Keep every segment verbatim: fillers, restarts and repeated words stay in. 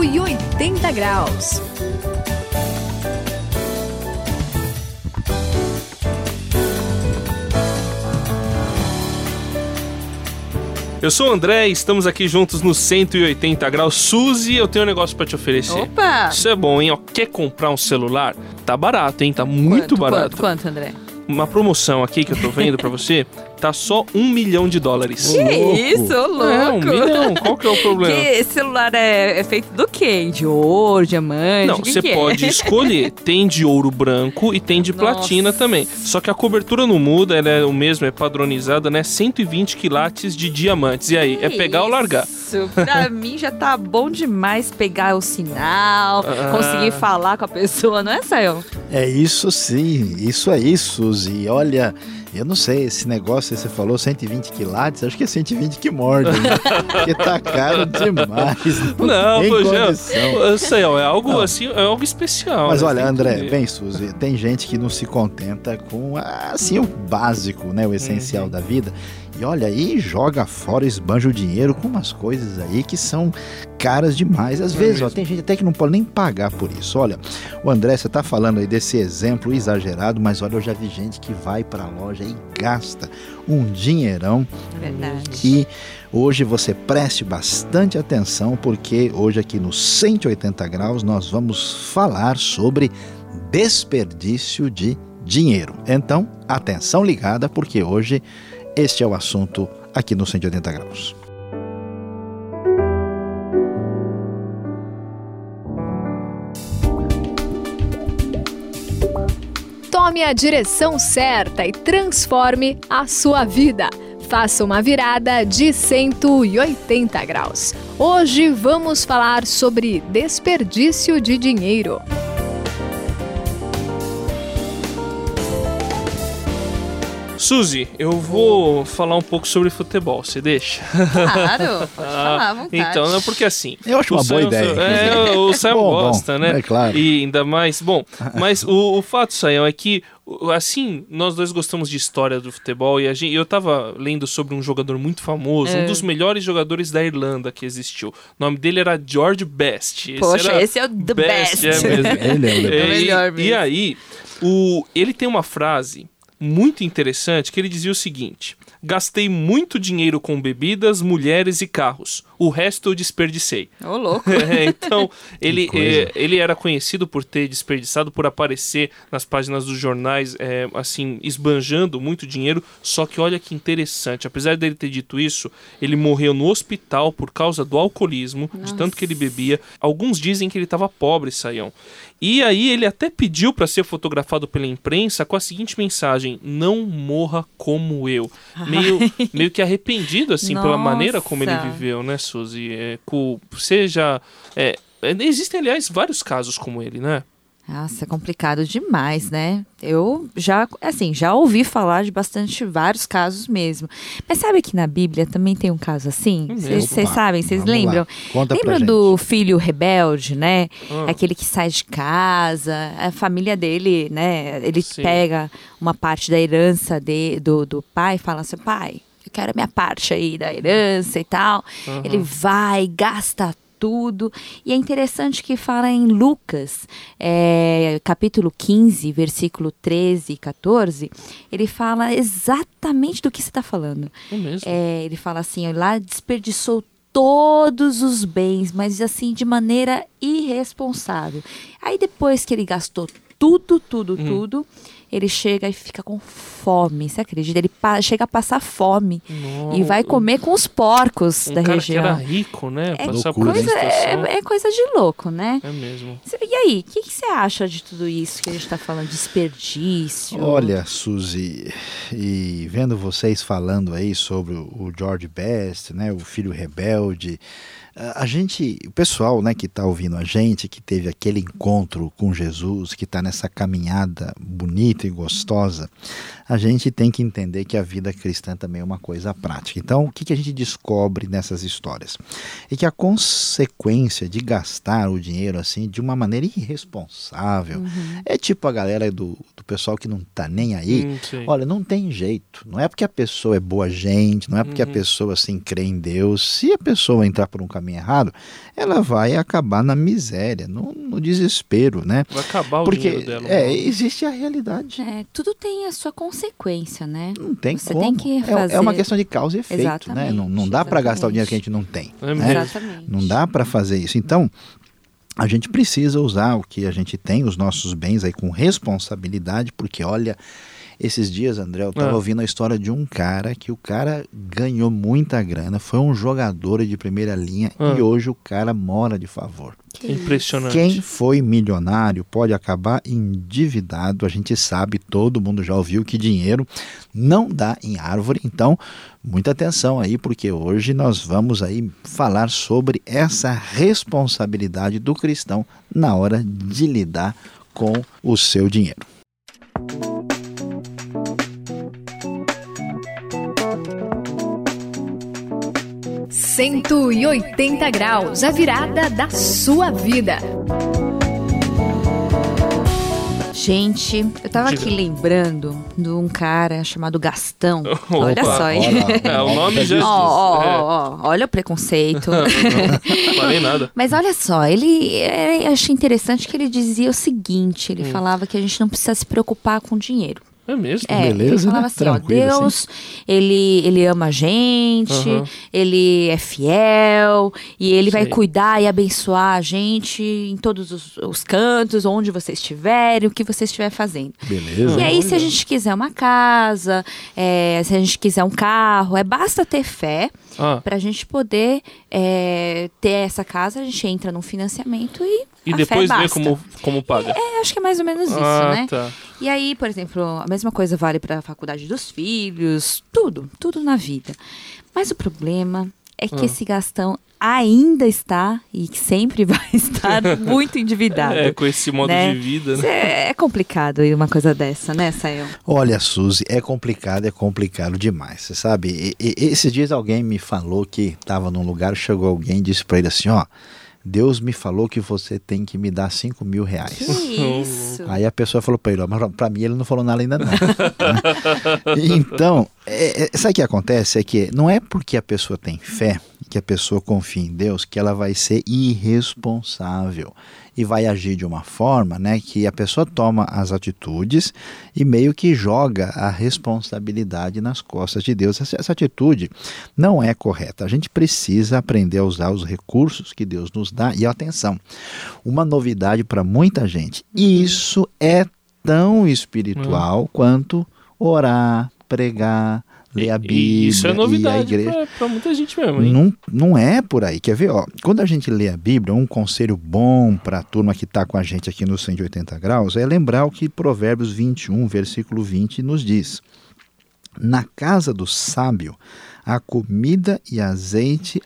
e oitenta graus. Eu sou o André e estamos aqui juntos no cento e oitenta graus. Suzy, eu tenho um negócio pra te oferecer. Opa! Isso é bom, hein? Ó, quer comprar um celular? Tá barato, hein? Tá muito quanto, barato. Quanto, quanto, André? Uma promoção aqui que eu tô vendo pra você, tá só um milhão de dólares. Que isso, louco! É, um milhão. Qual que é o problema? Que esse celular é, é feito do quê? De ouro, diamante? Não, que você que pode é? escolher. Tem de ouro branco e tem de Nossa. platina também. Só que a cobertura não muda, ela é o mesmo, é padronizada, né? cento e vinte quilates de diamantes. E aí, Que é pegar ou largar? Isso, pra mim já tá bom demais pegar o sinal, Ah. conseguir falar com a pessoa, não é, Sayão? É isso sim, isso aí, Suzy. Olha, eu não sei, esse negócio aí você falou cento e vinte quilates, acho que é cento e vinte que mordem, né? Porque tá caro demais. Não, tem pô, já, condição. eu sei, ó, é algo Não. assim, é algo especial. Mas né? olha, Tem que André, entender. bem, Suzy, tem gente que não se contenta com, assim, o básico, né, o essencial Uhum. da vida. E olha aí, joga fora, esbanja o dinheiro com umas coisas aí que são caras demais. Às É vezes, ó, mesmo. tem gente até que não pode nem pagar por isso. Olha, o André, você tá falando aí desse exemplo exagerado, mas olha, eu já vi gente que vai pra loja e gasta um dinheirão. É verdade. E hoje você preste bastante atenção, porque hoje aqui no cento e oitenta graus nós vamos falar sobre desperdício de dinheiro. Então, atenção ligada, porque hoje este é o assunto aqui no cento e oitenta graus. Tome a direção certa e transforme a sua vida. Faça uma virada de cento e oitenta graus. Hoje vamos falar sobre desperdício de dinheiro. Suzy, eu vou falar um pouco sobre futebol, você deixa? Claro, pode falar à vontade. Então, não, porque assim... Eu acho uma o boa Sayão- ideia. É, o Sayão Bom, bom, gosta, né? é claro. E ainda mais... Bom, mas o, o fato, Sayão, é que, o- assim, nós dois gostamos de história do futebol e a gente, eu tava lendo sobre um jogador muito famoso, É. um dos melhores jogadores da Irlanda que existiu. O nome dele era George Best. Esse Poxa, era esse é o the best. é mesmo. Ele é o É o E- melhor E mesmo. aí, o, ele tem uma frase muito interessante que ele dizia o seguinte: gastei muito dinheiro com bebidas, mulheres e carros. O resto eu desperdicei. Ô, louco. É, então, ele, coisa. é, ele era conhecido por ter desperdiçado, por aparecer nas páginas dos jornais, é, assim, esbanjando muito dinheiro. Só que olha que interessante, apesar dele ter dito isso, ele morreu no hospital por causa do alcoolismo, de tanto que ele bebia. Alguns dizem que ele estava pobre, Sayão. E aí ele até pediu para ser fotografado pela imprensa com a seguinte mensagem: não morra como eu. Meio, meio que arrependido, assim, pela Nossa. maneira como ele viveu, né, Suzy? É, com, seja... É, existem, aliás, vários casos como ele, né? Nossa, é complicado demais, né? Eu já, assim, já ouvi falar de bastante, vários casos mesmo. Mas sabe que na Bíblia também tem um caso assim? É mesmo? Vocês Opa, sabem, vocês vamos lá. lembram? Conta pra Lembra gente. do filho rebelde, né? Ah. Aquele que sai de casa, a família dele, né? Ele Sim. pega uma parte da herança de, do, do pai e fala assim, pai, eu quero a minha parte aí da herança e tal. Aham. Ele vai, gasta tudo. E é interessante que fala em Lucas, é, capítulo quinze, versículo treze e quatorze, ele fala exatamente do que você está falando. É mesmo. É, ele fala assim, ó, lá desperdiçou todos os bens, mas assim, de maneira irresponsável. Aí depois que ele gastou tudo, tudo, Hum. tudo, ele chega e fica com fome, você acredita? Ele pa- chega a passar fome Nossa, e vai comer com os porcos um da cara região. que era rico, né? É Passar por loucura, essa Coisa, situação. é, é coisa de louco, né? É mesmo. Cê- E aí, o que que você acha de tudo isso que a gente está falando? Desperdício? Olha, Suzy, e vendo vocês falando aí sobre o o George Best, né, o filho rebelde, a a gente, o pessoal, né, que está ouvindo a gente, que teve aquele encontro com Jesus, que está nessa caminhada bonita e gostosa, a gente tem que entender que a vida cristã também é uma coisa prática. Então, o que, que a gente descobre nessas histórias? É que a consequência de gastar o dinheiro assim de uma maneira irresponsável é tipo a galera do, do pessoal que não tá nem aí. Hum, sei. Olha, não tem jeito. Não é porque a pessoa é boa gente, não é porque Uhum. a pessoa assim crê em Deus. Se a pessoa entrar por um caminho caminho errado, ela vai acabar na miséria, no, no desespero, né? Vai acabar o Porque dinheiro dela. é, existe a realidade. É, tudo tem a sua consequência, né? Não tem Você como. tem que fazer... é, é uma questão de causa e efeito, Exatamente, né? Não, não dá para gastar o exatamente. dinheiro que a gente não tem. É né? Exatamente. Não dá para fazer isso. Então, a gente precisa usar o que a gente tem, os nossos bens aí com responsabilidade, porque olha, esses dias, André, eu estava Ah. ouvindo a história de um cara que o cara ganhou muita grana, foi um jogador de primeira linha Ah. e hoje o cara mora de favor. Que Impressionante. Quem foi milionário pode acabar endividado. A gente sabe, todo mundo já ouviu que dinheiro não dá em árvore. Então, muita atenção aí, porque hoje nós vamos aí falar sobre essa responsabilidade do cristão na hora de lidar com o seu dinheiro. cento e oitenta graus, a virada da sua vida. Gente, eu tava Diga. aqui lembrando de um cara chamado Gastão. Olha Opa, só, hein? É, o nome já Ó, ó, é. ó, ó, olha o preconceito. Não falei nada. Mas olha só, ele, é, eu achei interessante que ele dizia o seguinte, ele Hum. falava que a gente não precisa se preocupar com dinheiro. É mesmo? É, Beleza, ele falava né? assim, ó, Tranquilo, Deus, ele, ele ama a gente, Aham. ele é fiel, e ele vai Sei. cuidar e abençoar a gente em todos os, os cantos, onde você estiver, o que você estiver fazendo. Beleza? E aí, se a Olha. gente quiser uma casa, é, se a gente quiser um carro, é basta ter fé Ah, pra gente poder é, ter essa casa, a gente entra num financiamento e e a depois fé vê basta. como, como paga. É, acho que é mais ou menos isso, ah, né? tá. E aí, por exemplo, a mesma coisa vale para a faculdade dos filhos, tudo, tudo na vida. Mas o problema é que Ah. esse Gastão ainda está e que sempre vai estar muito endividado. É, com esse modo né? de vida, Isso né? É, é complicado ir uma coisa dessa, né, Sael? Olha, Suzy, é complicado, é complicado demais, você sabe? E, e, esses dias alguém me falou que estava num lugar, chegou alguém e disse para ele assim, ó, Deus me falou que você tem que me dar cinco mil reais. Que isso? Aí a pessoa falou para ele, ó, mas para mim ele não falou nada ainda não. Então, é, é, sabe o que acontece? É que não é porque a pessoa tem fé, que a pessoa confia em Deus, que ela vai ser irresponsável e vai agir de uma forma, né, que a pessoa toma as atitudes e meio que joga a responsabilidade nas costas de Deus. Essa, essa atitude não é correta. A gente precisa aprender a usar os recursos que Deus nos dá. E atenção, uma novidade para muita gente. Isso é tão espiritual quanto orar, pregar, ler a E- Bíblia, e isso é ir à novidade igreja. pra, pra muita gente mesmo, hein? Não, não é por aí. Quer ver? Ó, quando a gente lê a Bíblia, um conselho bom para a turma que está com a gente aqui no cento e oitenta graus é lembrar o que Provérbios vinte e um, versículo vinte, nos diz. Na casa do sábio há comida e azeite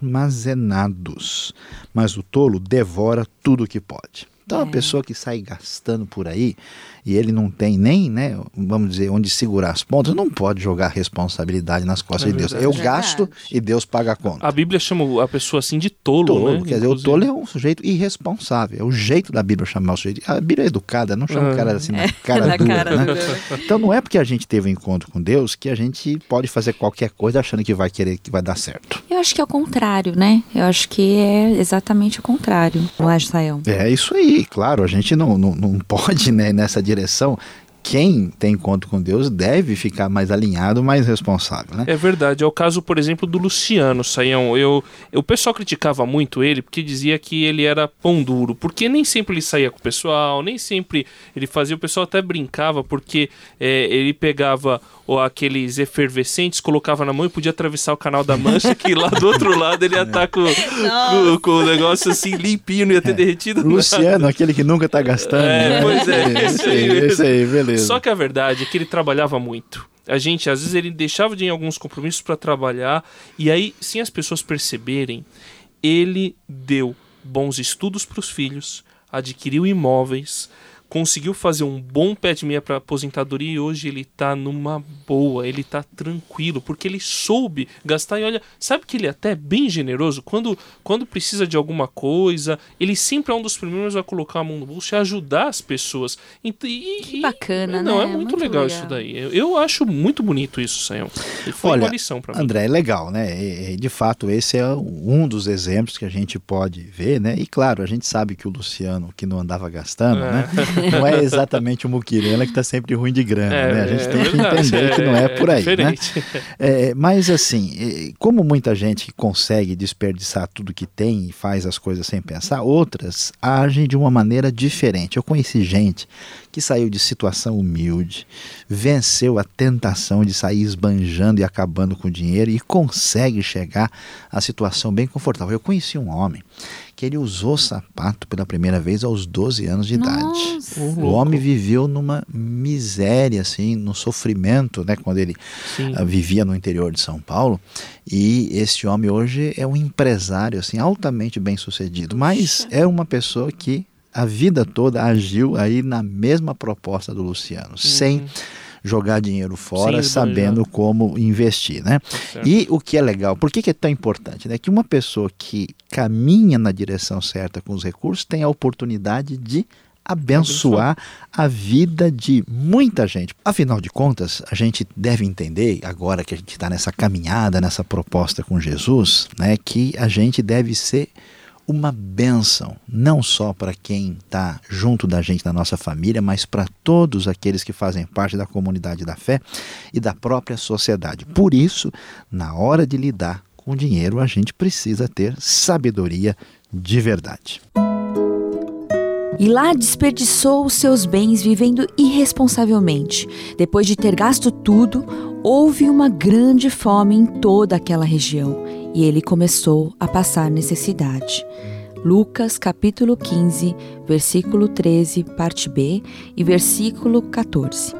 armazenados, mas o tolo devora tudo o que pode. Então, a É. pessoa que sai gastando por aí e ele não tem nem, né, vamos dizer, onde segurar as pontas, não pode jogar a responsabilidade nas costas É de Deus. verdade. Eu É gasto verdade. e Deus paga a conta. A Bíblia chama a pessoa assim de tolo, Tolo, né? quer dizer, Inclusive. o tolo é um sujeito irresponsável. É o jeito da Bíblia chamar o sujeito. A Bíblia é educada, não chama Ah. o cara assim na cara Na dura, cara né? dura. Então não é porque a gente teve um encontro com Deus que a gente pode fazer qualquer coisa achando que vai querer, que vai dar certo. Eu acho que é o contrário, né? Eu acho que é exatamente o contrário. Não é, Sael? É isso aí, claro, a gente não, não, não pode, né, nessa direção. Quem tem encontro com Deus deve ficar mais alinhado, mais responsável, né? É verdade, é o caso, por exemplo, do Luciano Saião. Eu, eu, o pessoal criticava muito ele porque dizia que ele era pão duro, porque nem sempre ele saía com o pessoal, nem sempre ele fazia, o pessoal até brincava, porque é, ele pegava ó, aqueles efervescentes, colocava na mão e podia atravessar o Canal da Mancha, que lá do outro lado ele ia estar com, com, com o negócio assim limpinho, não ia ter derretido nada. Luciano, aquele que nunca tá gastando. É, né? pois é, Esse aí, esse aí, beleza. Só que a verdade é que ele trabalhava muito. A gente, às vezes, ele deixava de ir em alguns compromissos para trabalhar. E aí, sem as pessoas perceberem, ele deu bons estudos para os filhos, adquiriu imóveis, conseguiu fazer um bom pé de meia para aposentadoria e hoje ele está numa boa, ele tá tranquilo, porque ele soube gastar. E olha, sabe que ele é até bem generoso? Quando, quando precisa de alguma coisa, ele sempre é um dos primeiros a colocar a mão no bolso e ajudar as pessoas. E, e, que bacana, e, não, né? é muito, muito legal, legal isso daí. Eu, eu acho muito bonito isso, Sayão. E foi Olha, uma lição pra mim. André, é legal, né? E, de fato, esse é um dos exemplos que a gente pode ver, né? E claro, a gente sabe que o Luciano, que não andava gastando, É. né? Não é exatamente o Muquirana que está sempre ruim de grana, É, né? A gente é tem que verdade, entender que não é por aí, né? diferente. É, mas assim, como muita gente consegue desperdiçar tudo que tem e faz as coisas sem pensar, outras agem de uma maneira diferente. Eu conheci gente que saiu de situação humilde, venceu a tentação de sair esbanjando e acabando com o dinheiro e consegue chegar a situação bem confortável. Eu conheci um homem que ele usou sapato pela primeira vez aos doze anos de Nossa. idade. O homem viveu numa miséria, assim, no sofrimento, né, quando ele uh, vivia no interior de São Paulo. E esse homem hoje é um empresário, assim, altamente bem sucedido, mas é uma pessoa que a vida toda agiu aí na mesma proposta do Luciano, uhum. sem jogar dinheiro fora, Sim, sabendo como investir, né? Certo. E o que é legal, por que, que é tão importante? Né? Que uma pessoa que caminha na direção certa com os recursos tem a oportunidade de abençoar a vida de muita gente. Afinal de contas, a gente deve entender, agora que a gente está nessa caminhada, nessa proposta com Jesus, né, que a gente deve ser uma bênção, não só para quem está junto da gente, da nossa família, mas para todos aqueles que fazem parte da comunidade da fé e da própria sociedade. Por isso, na hora de lidar com o dinheiro, a gente precisa ter sabedoria de verdade. E lá desperdiçou os seus bens vivendo irresponsavelmente. Depois de ter gasto tudo, houve uma grande fome em toda aquela região e ele começou a passar necessidade. Lucas capítulo quinze, versículo treze, parte B e versículo quatorze.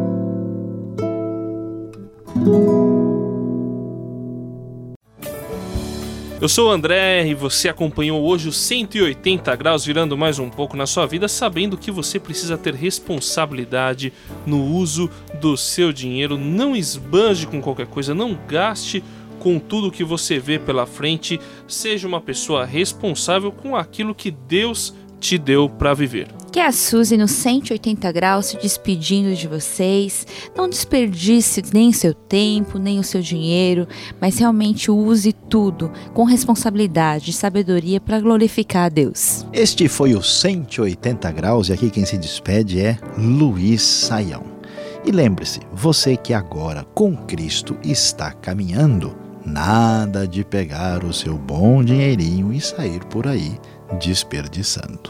Eu sou o André e você acompanhou hoje o cento e oitenta graus, virando mais um pouco na sua vida, sabendo que você precisa ter responsabilidade no uso do seu dinheiro. Não esbanje com qualquer coisa, não gaste com tudo que você vê pela frente. Seja uma pessoa responsável com aquilo que Deus te deu para viver. Que é a Suzy no cento e oitenta graus se despedindo de vocês. Não desperdice nem seu tempo, nem o seu dinheiro, mas realmente use tudo com responsabilidade e sabedoria para glorificar a Deus. Este foi o cento e oitenta graus e aqui quem se despede é Luiz Saião. E lembre-se, você que agora com Cristo está caminhando, nada de pegar o seu bom dinheirinho e sair por aí desperdiçando.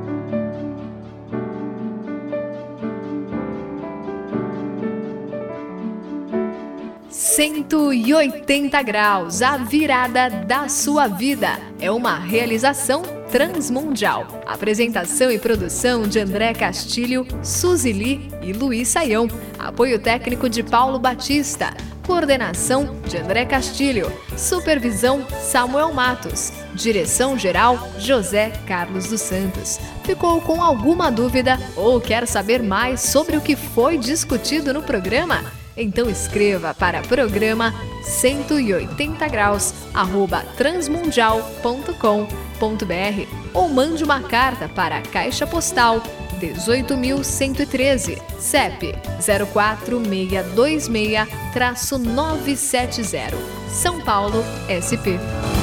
cento e oitenta graus, a virada da sua vida. É uma realização transmundial. Apresentação e produção de André Castilho, Suzy Lee e Luiz Saião. Apoio técnico de Paulo Batista. Coordenação de André Castilho. Supervisão Samuel Matos. Direção-geral José Carlos dos Santos. Ficou com alguma dúvida ou quer saber mais sobre o que foi discutido no programa? Então escreva para programa cento e oitenta graus arroba transmundial ponto com ponto br ou mande uma carta para a Caixa Postal dezoito mil cento e treze, C E P zero quatro seis dois seis nove sete zero, São Paulo, S P.